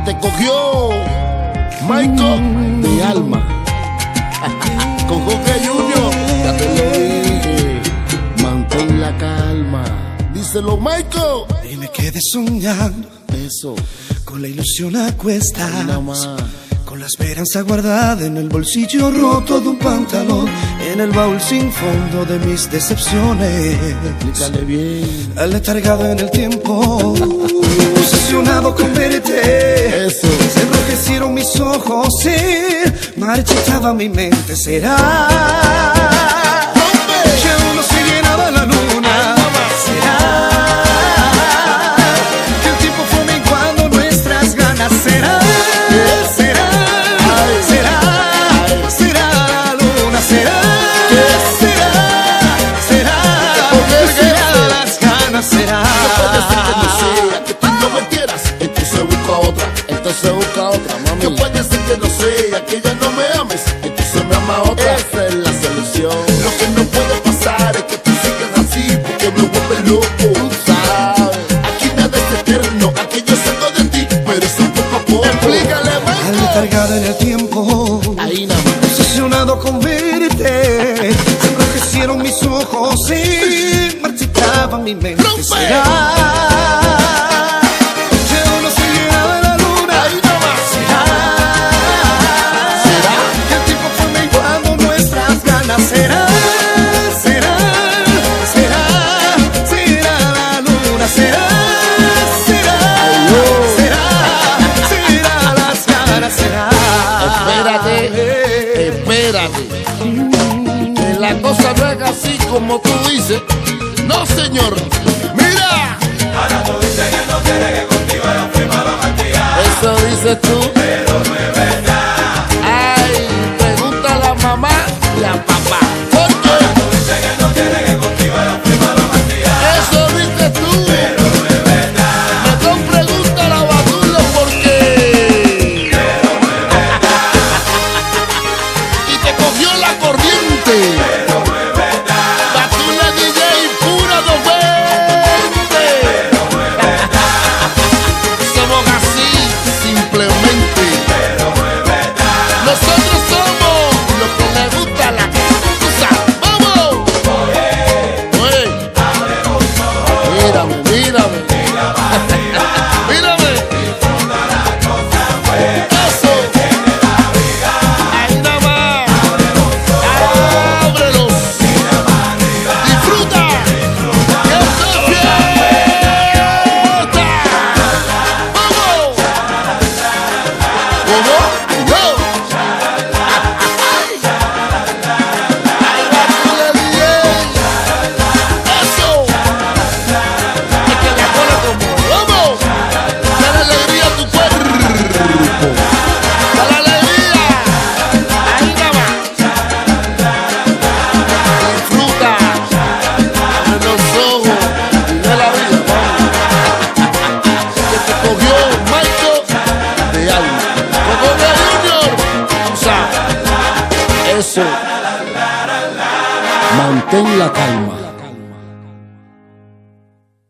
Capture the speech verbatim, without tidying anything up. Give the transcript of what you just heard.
te cogió Michael de Alma con Jorge Junior. Ya te lo dije, mantén la calma. Díselo, Michael. Y me quedé soñando Eso, con la ilusión a cuestas, nada más. con la esperanza guardada en el bolsillo roto de un pantalón, en el baúl sin fondo de mis decepciones. Explícale bien. Aletargado en el tiempo, obsesionado con verte. Eso. Se enrojecieron mis ojos, se marchitaba mi mente. ¿Será que aún no se llenaba la luna? ¿Será que el tiempo fue menguando nuestras ganas? ¿Será? ¿Será? ¿Será? ¿Será la luna? ¿Será? ¿Será? ¿Será? ¿Será las ganas? ¿Será? Puede ser que no sea, que tú no me quieras, entonces busca otra, entonces busca otra, mami. Que puede ser que no sea, que ya no me ames, entonces me ama otra. Esa es la solución. Lo que no puede pasar es que tú sigas así, porque me vuelve loco. Tú sabes, aquí nada es eterno, aquí yo salgo de ti, pero es un poco a poco. Explícale, Michael. Aletargado en el tiempo, Ahí nada más. obsesionado con verte, se enrojecieron mis ojos y marchitaba mi mente. ¡Rompe! ¿Será que aún no se llenaba la luna? Ahí nada más. ¿Será? ¿Será? Que el tiempo fue menguando nuestras ganas. ¿Será? ¿Será? ¿Será? ¿Será la luna? ¿Será? ¿Será? ¿Será? ¿Será las ganas? ¿Será? Espérate, espérate. Que la cosa no es así como tú dices. No, señor. Mira. Ahora tú dices que no quieres que contigo nos fuimos a castigar. Eso dices tú. Pero no es verdad. Ay, pregunta a la mamá y a papá. ¿Por qué? Ahora tú dices que no quieres que contigo nos fuimos a castigar. Eso dices tú. Pero no es verdad. Mejor pregunta a la Batulo por qué. Pero no es verdad. Y te cogió la corriente. Pero no es verdad. Batula D J pura dos veinte. Pero no es verdad. Somos así, simplemente. Pero no es verdad. Nosotros somos lo que le gusta a la cosa. ¡Vamos! Oye, Oye, abre los ojos. mírame, mírame. Mira para arriba. Mírame. Disfruta la cosa buena. Eso. Tiene la vida. Ahí nada más. Abre los ojos. Ábrelos. Mira para arriba. Disfruta. Disfruta ¡Que esto es fiesta! ¡Vamos! ¿Cómo? ¡Yo! ¡Ay, Batula D J! ¡Eso! Es que la cola como ¡vamos! ¡Dale alegría a tu cuerpo! ¡Dale alegría! Ahí nada más. Disfruta. Abre los ojos y ve la vida, vamos. Que te cogió Michael de Alma. Con Jorge Junior. O sea, eso. Mantén la calma.